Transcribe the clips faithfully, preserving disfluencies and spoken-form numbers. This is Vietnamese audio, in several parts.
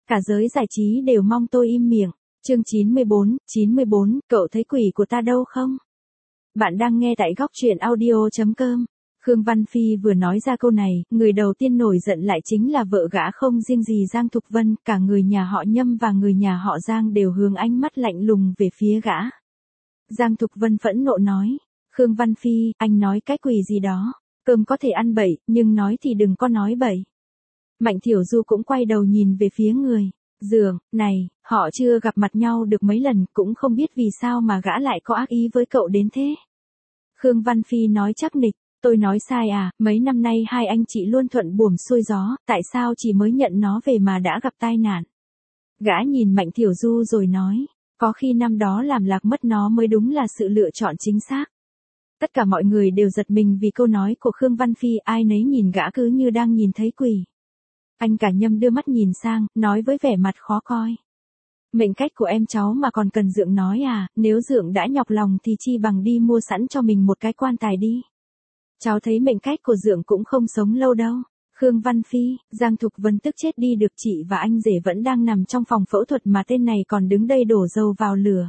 Cả giới giải trí đều mong tôi im miệng. Chương chín mươi bốn, chín mươi bốn, cậu thấy quỷ của ta đâu không? Bạn đang nghe tại góc truyện audio chấm com. Khương Văn Phi vừa nói ra câu này, người đầu tiên nổi giận lại chính là vợ gã, không riêng gì Giang Thục Vân, cả người nhà họ Nhâm và người nhà họ Giang đều hướng ánh mắt lạnh lùng về phía gã. Giang Thục Vân phẫn nộ nói, Khương Văn Phi, anh nói cái quỷ gì đó, cơm có thể ăn bậy, nhưng nói thì đừng có nói bậy. Mạnh Thiểu Du cũng quay đầu nhìn về phía người giường này, họ chưa gặp mặt nhau được mấy lần, cũng không biết vì sao mà gã lại có ác ý với cậu đến thế. Khương Văn Phi nói chắc nịch, tôi nói sai à, mấy năm nay hai anh chị luôn thuận buồm xuôi gió, tại sao chỉ mới nhận nó về mà đã gặp tai nạn? Gã nhìn Mạnh Thiểu Du rồi nói, có khi năm đó làm lạc mất nó mới đúng là sự lựa chọn chính xác. Tất cả mọi người đều giật mình vì câu nói của Khương Văn Phi, ai nấy nhìn gã cứ như đang nhìn thấy quỷ. Anh cả Nhâm đưa mắt nhìn sang, nói với vẻ mặt khó coi. Mệnh cách của em cháu mà còn cần Dượng nói à, nếu Dượng đã nhọc lòng thì chi bằng đi mua sẵn cho mình một cái quan tài đi. Cháu thấy mệnh cách của Dượng cũng không sống lâu đâu. Khương Văn Phi, Giang Thục Vân tức chết đi được, chị và anh rể vẫn đang nằm trong phòng phẫu thuật mà tên này còn đứng đây đổ dầu vào lửa.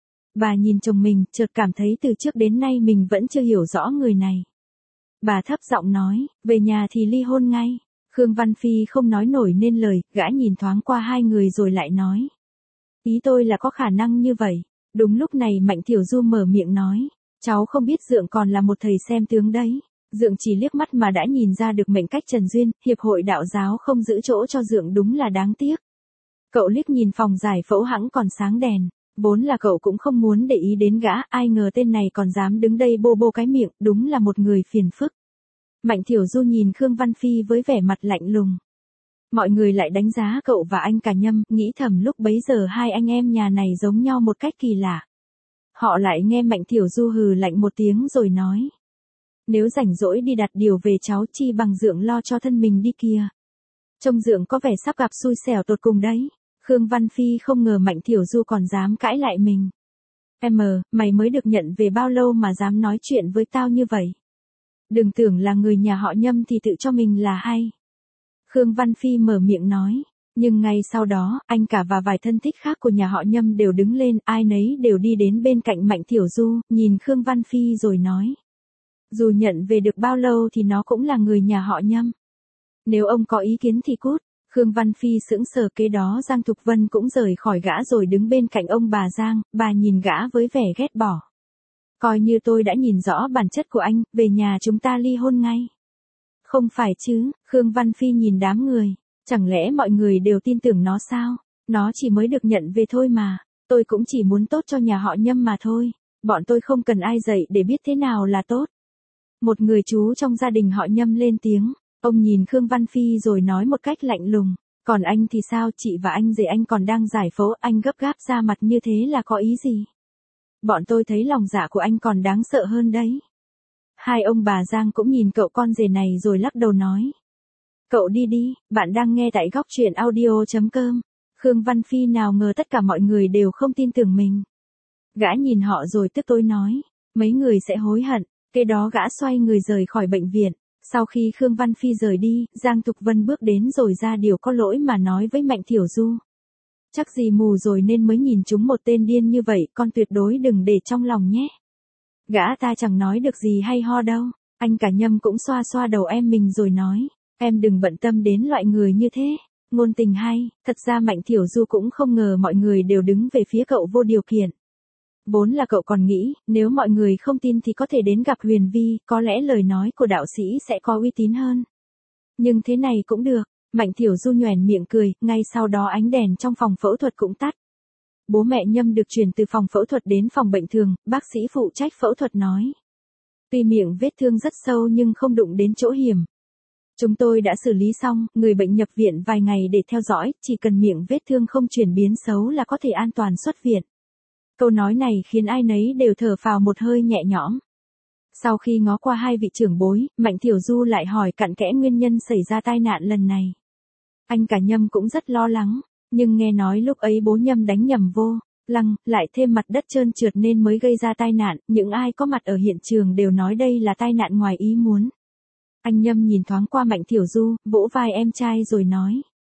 Bà nhìn chồng mình, chợt cảm thấy từ trước đến nay mình vẫn chưa hiểu rõ người này. Bà thấp giọng nói, về nhà thì ly hôn ngay. Khương Văn Phi không nói nổi nên lời, gã nhìn thoáng qua hai người rồi lại nói. Ý tôi là có khả năng như vậy. Đúng lúc này Mạnh Thiểu Du mở miệng nói, cháu không biết Dượng còn là một thầy xem tướng đấy. Dượng chỉ liếc mắt mà đã nhìn ra được mệnh cách Trần Duyên, hiệp hội đạo giáo không giữ chỗ cho Dượng đúng là đáng tiếc. Cậu liếc nhìn phòng giải phẫu hẵng còn sáng đèn, vốn là cậu cũng không muốn để ý đến gã, ai ngờ tên này còn dám đứng đây bô bô cái miệng, đúng là một người phiền phức. Mạnh Thiểu Du nhìn Khương Văn Phi với vẻ mặt lạnh lùng. Mọi người lại đánh giá cậu và anh cả Nhâm, nghĩ thầm lúc bấy giờ hai anh em nhà này giống nhau một cách kỳ lạ. Họ lại nghe Mạnh Thiểu Du hừ lạnh một tiếng rồi nói. Nếu rảnh rỗi đi đặt điều về cháu chi bằng Dượng lo cho thân mình đi kìa. Trông Dượng có vẻ sắp gặp xui xẻo tột cùng đấy. Khương Văn Phi không ngờ Mạnh Thiểu Du còn dám cãi lại mình. Em, mày mới được nhận về bao lâu mà dám nói chuyện với tao như vậy? Đừng tưởng là người nhà họ Nhâm thì tự cho mình là hay. Khương Văn Phi mở miệng nói, nhưng ngay sau đó, anh cả và vài thân thích khác của nhà họ Nhâm đều đứng lên, ai nấy đều đi đến bên cạnh Mạnh Thiểu Du, nhìn Khương Văn Phi rồi nói. Dù nhận về được bao lâu thì nó cũng là người nhà họ Nhâm. Nếu ông có ý kiến thì cút. Khương Văn Phi sững sờ, kế đó Giang Thục Vân cũng rời khỏi gã rồi đứng bên cạnh ông bà Giang, bà nhìn gã với vẻ ghét bỏ. Coi như tôi đã nhìn rõ bản chất của anh, về nhà chúng ta ly hôn ngay. Không phải chứ, Khương Văn Phi nhìn đám người, chẳng lẽ mọi người đều tin tưởng nó sao? Nó chỉ mới được nhận về thôi mà, tôi cũng chỉ muốn tốt cho nhà họ Nhâm mà thôi, bọn tôi không cần ai dạy để biết thế nào là tốt. Một người chú trong gia đình họ Nhâm lên tiếng, ông nhìn Khương Văn Phi rồi nói một cách lạnh lùng, còn anh thì sao, chị và anh rể anh còn đang giải phẫu, anh gấp gáp ra mặt như thế là có ý gì? Bọn tôi thấy lòng dạ của anh còn đáng sợ hơn đấy. Hai ông bà Giang cũng nhìn cậu con rể này rồi lắc đầu nói. Cậu đi đi, bạn đang nghe tại góc truyện audio chấm com. Khương Văn Phi nào ngờ tất cả mọi người đều không tin tưởng mình. Gã nhìn họ rồi tức tối nói, mấy người sẽ hối hận. Kế đó gã xoay người rời khỏi bệnh viện. Sau khi Khương Văn Phi rời đi, Giang Thục Vân bước đến rồi ra điều có lỗi mà nói với Mạnh Thiểu Du. Chắc gì mù rồi nên mới nhìn chúng một tên điên như vậy, con tuyệt đối đừng để trong lòng nhé. Gã ta chẳng nói được gì hay ho đâu. Anh cả Nhâm cũng xoa xoa đầu em mình rồi nói, em đừng bận tâm đến loại người như thế. Ngôn tình hay, thật ra Mạnh Thiểu Du cũng không ngờ mọi người đều đứng về phía cậu vô điều kiện. Vốn là cậu còn nghĩ, nếu mọi người không tin thì có thể đến gặp Huyền Vi, có lẽ lời nói của đạo sĩ sẽ có uy tín hơn. Nhưng thế này cũng được. Mạnh Thiểu Du nhoẻn miệng cười, ngay sau đó ánh đèn trong phòng phẫu thuật cũng tắt. Bố mẹ Nhâm được chuyển từ phòng phẫu thuật đến phòng bệnh thường, bác sĩ phụ trách phẫu thuật nói. Tuy miệng vết thương rất sâu nhưng không đụng đến chỗ hiểm. Chúng tôi đã xử lý xong, người bệnh nhập viện vài ngày để theo dõi, chỉ cần miệng vết thương không chuyển biến xấu là có thể an toàn xuất viện. Câu nói này khiến ai nấy đều thở phào một hơi nhẹ nhõm. Sau khi ngó qua hai vị trưởng bối, Mạnh Thiểu Du lại hỏi cặn kẽ nguyên nhân xảy ra tai nạn lần này. Anh cả Nhâm cũng rất lo lắng, nhưng nghe nói lúc ấy bố Nhâm đánh nhầm vô lăng, lại thêm mặt đất trơn trượt nên mới gây ra tai nạn, những ai có mặt ở hiện trường đều nói đây là tai nạn ngoài ý muốn. Anh Nhâm nhìn thoáng qua Mạnh Thiểu Du, vỗ vai em trai rồi nói.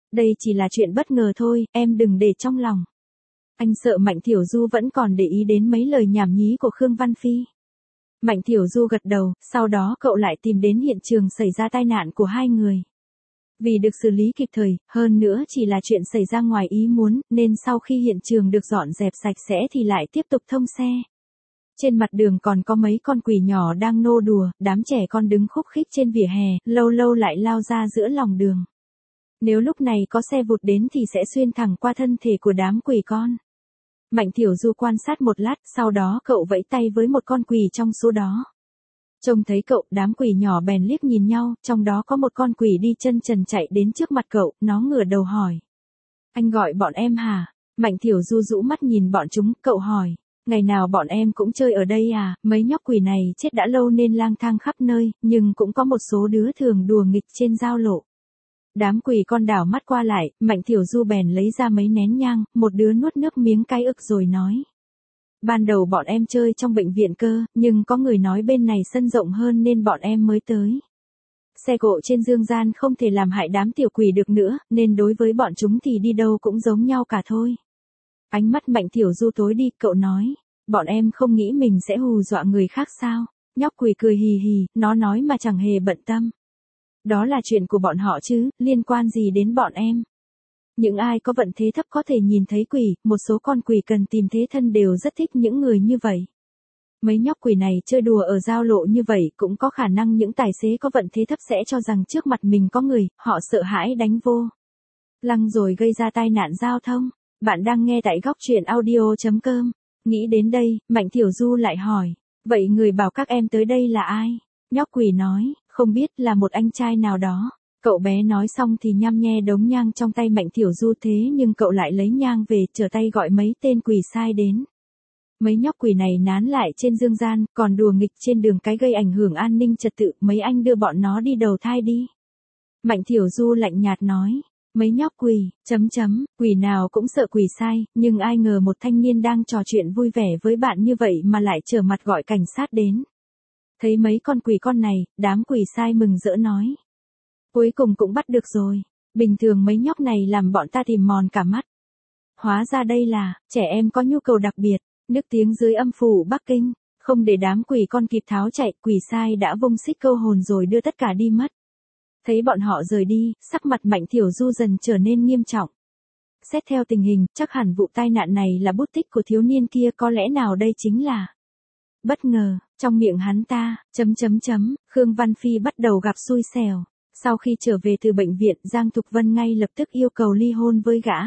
Đây chỉ là chuyện bất ngờ thôi, em đừng để trong lòng. Anh sợ Mạnh Thiểu Du vẫn còn để ý đến mấy lời nhảm nhí của Khương Văn Phi. Mạnh Thiểu Du gật đầu, sau đó cậu lại tìm đến hiện trường xảy ra tai nạn của hai người. Vì được xử lý kịp thời, hơn nữa chỉ là chuyện xảy ra ngoài ý muốn, nên sau khi hiện trường được dọn dẹp sạch sẽ thì lại tiếp tục thông xe. Trên mặt đường còn có mấy con quỷ nhỏ đang nô đùa, đám trẻ con đứng khúc khích trên vỉa hè, lâu lâu lại lao ra giữa lòng đường. Nếu lúc này có xe vụt đến thì sẽ xuyên thẳng qua thân thể của đám quỷ con. Mạnh Thiểu Du quan sát một lát, sau đó cậu vẫy tay với một con quỷ trong số đó. Trông thấy cậu, đám quỷ nhỏ bèn liếc nhìn nhau, trong đó có một con quỷ đi chân trần chạy đến trước mặt cậu, nó ngửa đầu hỏi. Anh gọi bọn em hả? Mạnh Thiểu Du rũ mắt nhìn bọn chúng, cậu hỏi. Ngày nào bọn em cũng chơi ở đây à, mấy nhóc quỷ này chết đã lâu nên lang thang khắp nơi, nhưng cũng có một số đứa thường đùa nghịch trên giao lộ. Đám quỷ con đảo mắt qua lại, Mạnh Thiểu Du bèn lấy ra mấy nén nhang, một đứa nuốt nước miếng cay ức rồi nói. Ban đầu bọn em chơi trong bệnh viện cơ, nhưng có người nói bên này sân rộng hơn nên bọn em mới tới. Xe cộ trên dương gian không thể làm hại đám tiểu quỷ được nữa, nên đối với bọn chúng thì đi đâu cũng giống nhau cả thôi. Ánh mắt Mạnh Thiểu Du tối đi, cậu nói. Bọn em không nghĩ mình sẽ hù dọa người khác sao? Nhóc quỷ cười hì hì, nó nói mà chẳng hề bận tâm. Đó là chuyện của bọn họ chứ, liên quan gì đến bọn em? Những ai có vận thế thấp có thể nhìn thấy quỷ, một số con quỷ cần tìm thế thân đều rất thích những người như vậy. Mấy nhóc quỷ này chơi đùa ở giao lộ như vậy cũng có khả năng những tài xế có vận thế thấp sẽ cho rằng trước mặt mình có người, họ sợ hãi đánh vô lăng rồi gây ra tai nạn giao thông. Bạn đang nghe tại góc truyện audio chấm com. Nghĩ đến đây, Mạnh Thiểu Du lại hỏi. Vậy người bảo các em tới đây là ai? Nhóc quỷ nói, không biết, là một anh trai nào đó. Cậu bé nói xong thì nhăm nhe đống nhang trong tay Mạnh Thiểu Du, thế nhưng cậu lại lấy nhang về, trở tay gọi mấy tên quỷ sai đến. Mấy nhóc quỷ này nán lại trên dương gian, còn đùa nghịch trên đường cái gây ảnh hưởng an ninh trật tự, mấy anh đưa bọn nó đi đầu thai đi. Mạnh Thiểu Du lạnh nhạt nói. Mấy nhóc quỷ, chấm chấm, quỷ nào cũng sợ quỷ sai, nhưng ai ngờ một thanh niên đang trò chuyện vui vẻ với bạn như vậy mà lại trở mặt gọi cảnh sát đến. Thấy mấy con quỷ con này, đám quỷ sai mừng rỡ nói. Cuối cùng cũng bắt được rồi, bình thường mấy nhóc này làm bọn ta tìm mòn cả mắt. Hóa ra đây là, trẻ em có nhu cầu đặc biệt, nức tiếng dưới âm phủ Bắc Kinh, không để đám quỷ con kịp tháo chạy, quỷ sai đã vung xích câu hồn rồi đưa tất cả đi mất. Thấy bọn họ rời đi, sắc mặt Mạnh Thiểu Du dần trở nên nghiêm trọng. Xét theo tình hình, chắc hẳn vụ tai nạn này là bút tích của thiếu niên kia, có lẽ nào đây chính là bất ngờ, trong miệng hắn ta, chấm chấm chấm, Khương Văn Phi bắt đầu gặp xui xẻo. Sau khi trở về từ bệnh viện, Giang Thục Vân ngay lập tức yêu cầu ly hôn với gã.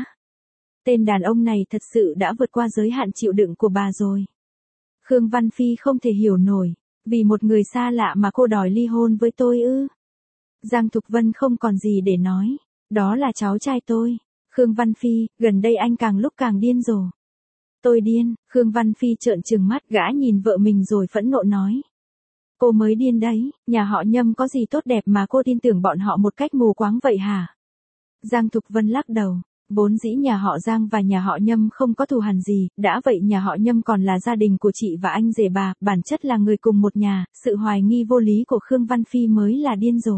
Tên đàn ông này thật sự đã vượt qua giới hạn chịu đựng của bà rồi. Khương Văn Phi không thể hiểu nổi, vì một người xa lạ mà cô đòi ly hôn với tôi ư? Giang Thục Vân không còn gì để nói, đó là cháu trai tôi. Khương Văn Phi, gần đây anh càng lúc càng điên rồ. Tôi điên? Khương Văn Phi trợn trừng mắt, gã nhìn vợ mình rồi phẫn nộ nói. Cô mới điên đấy, nhà họ Nhâm có gì tốt đẹp mà cô tin tưởng bọn họ một cách mù quáng vậy hả? Giang Thục Vân lắc đầu, vốn dĩ nhà họ Giang và nhà họ Nhâm không có thù hằn gì, đã vậy nhà họ Nhâm còn là gia đình của chị và anh rể bà, bản chất là người cùng một nhà, sự hoài nghi vô lý của Khương Văn Phi mới là điên rồ.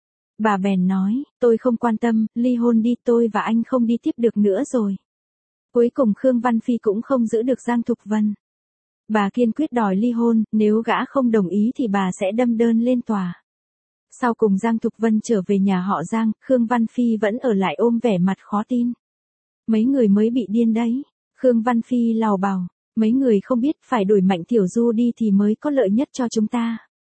Bà bèn nói, tôi không quan tâm, ly hôn đi, tôi và anh không đi tiếp được nữa rồi. Cuối cùng Khương Văn Phi cũng không giữ được Giang Thục Vân. Bà kiên quyết đòi ly hôn, nếu gã không đồng ý thì bà sẽ đâm đơn lên tòa. Sau cùng Giang Thục Vân trở về nhà họ Giang, Khương Văn Phi vẫn ở lại ôm vẻ mặt khó tin. Mấy người mới bị điên đấy. Khương Văn Phi lào bào, mấy người không biết phải đuổi Mạnh Thiểu Du đi thì mới có lợi nhất cho chúng ta.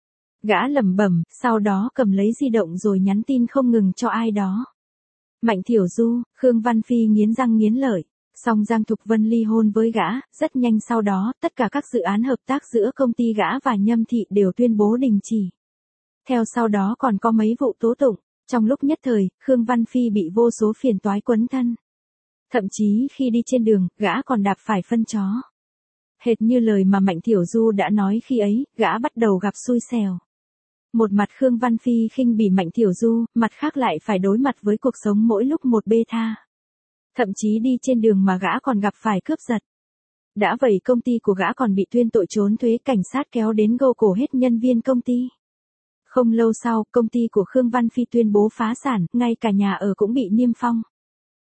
Gã lẩm bẩm, sau đó cầm lấy di động rồi nhắn tin không ngừng cho ai đó. Mạnh Thiểu Du, Khương Văn Phi nghiến răng nghiến lợi. Song Giang Thục Vân ly hôn với gã, rất nhanh sau đó, tất cả các dự án hợp tác giữa công ty gã và Nhâm Thị đều tuyên bố đình chỉ. Theo sau đó còn có mấy vụ tố tụng, trong lúc nhất thời, Khương Văn Phi bị vô số phiền toái quấn thân. Thậm chí khi đi trên đường, gã còn đạp phải phân chó. Hệt như lời mà Mạnh Thiểu Du đã nói khi ấy, gã bắt đầu gặp xui xẻo. Một mặt Khương Văn Phi khinh bỉ Mạnh Thiểu Du, mặt khác lại phải đối mặt với cuộc sống mỗi lúc một bê tha. Thậm chí đi trên đường mà gã còn gặp phải cướp giật. Đã vậy công ty của gã còn bị tuyên tội trốn thuế, cảnh sát kéo đến gô cổ hết nhân viên công ty. Không lâu sau, công ty của Khương Văn Phi tuyên bố phá sản, ngay cả nhà ở cũng bị niêm phong.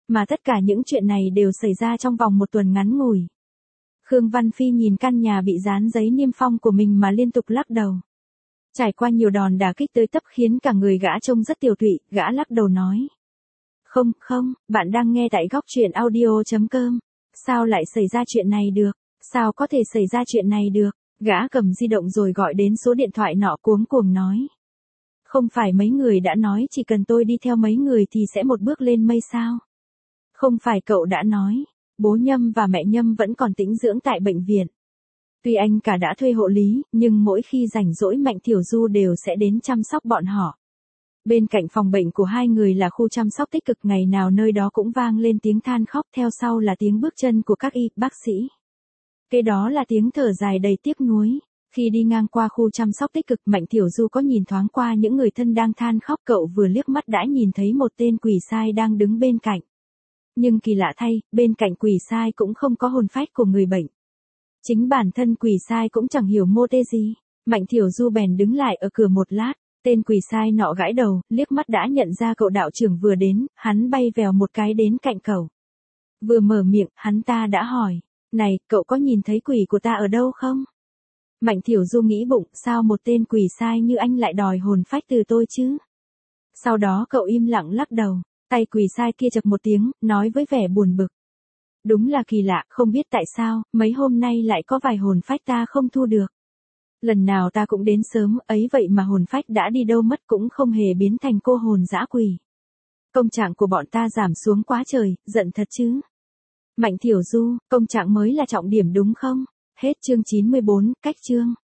Mà tất cả những chuyện này đều xảy ra trong vòng một tuần ngắn ngủi. Khương Văn Phi nhìn căn nhà bị dán giấy niêm phong của mình mà liên tục lắc đầu. Trải qua nhiều đòn đả kích tới tấp khiến cả người gã trông rất tiều tụy, gã lắc đầu nói. Không, không, bạn đang nghe tại góc truyện audio.com. Sao lại xảy ra chuyện này được? Sao có thể xảy ra chuyện này được? Gã cầm di động rồi gọi đến số điện thoại nọ cuống cuồng nói. Không phải mấy người đã nói chỉ cần tôi đi theo mấy người thì sẽ một bước lên mây sao? Không phải cậu đã nói, bố Nhâm và mẹ Nhâm vẫn còn tĩnh dưỡng tại bệnh viện. Tuy anh cả đã thuê hộ lý, nhưng mỗi khi rảnh rỗi Mạnh Thiểu Du đều sẽ đến chăm sóc bọn họ. Bên cạnh phòng bệnh của hai người là khu chăm sóc tích cực, ngày nào nơi đó cũng vang lên tiếng than khóc, theo sau là tiếng bước chân của các y, bác sĩ. Kế đó là tiếng thở dài đầy tiếc nuối. Khi đi ngang qua khu chăm sóc tích cực, Mạnh Thiểu Du có nhìn thoáng qua những người thân đang than khóc, cậu vừa liếc mắt đã nhìn thấy một tên quỷ sai đang đứng bên cạnh. Nhưng kỳ lạ thay, bên cạnh quỷ sai cũng không có hồn phách của người bệnh. Chính bản thân quỷ sai cũng chẳng hiểu mô tê gì. Mạnh Thiểu Du bèn đứng lại ở cửa một lát, tên quỷ sai nọ gãi đầu, liếc mắt đã nhận ra cậu đạo trưởng vừa đến, hắn bay vèo một cái đến cạnh cậu. Vừa mở miệng, hắn ta đã hỏi, này, cậu có nhìn thấy quỷ của ta ở đâu không? Mạnh Thiểu Du nghĩ bụng, sao một tên quỷ sai như anh lại đòi hồn phách từ tôi chứ? Sau đó cậu im lặng lắc đầu, tay quỷ sai kia chập một tiếng, nói với vẻ buồn bực. Đúng là kỳ lạ, không biết tại sao, mấy hôm nay lại có vài hồn phách ta không thu được. Lần nào ta cũng đến sớm, ấy vậy mà hồn phách đã đi đâu mất cũng không hề biến thành cô hồn dã quỷ. Công trạng của bọn ta giảm xuống quá trời, giận thật chứ. Mạnh Thiểu Du, công trạng mới là trọng điểm đúng không? Hết chương chín mươi bốn, cách chương.